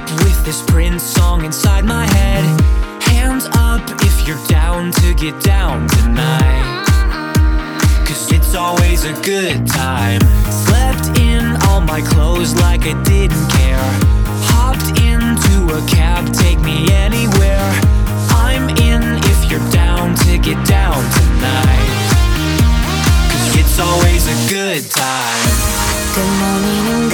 with this Prince song inside my head. Hands up if you're down to get down tonight, 'cause it's always a good time. Slept in all my clothes like I didn't care. Hopped into a cab, take me anywhere. I'm in if you're down to get down tonight, 'cause it's always a good time. Good morning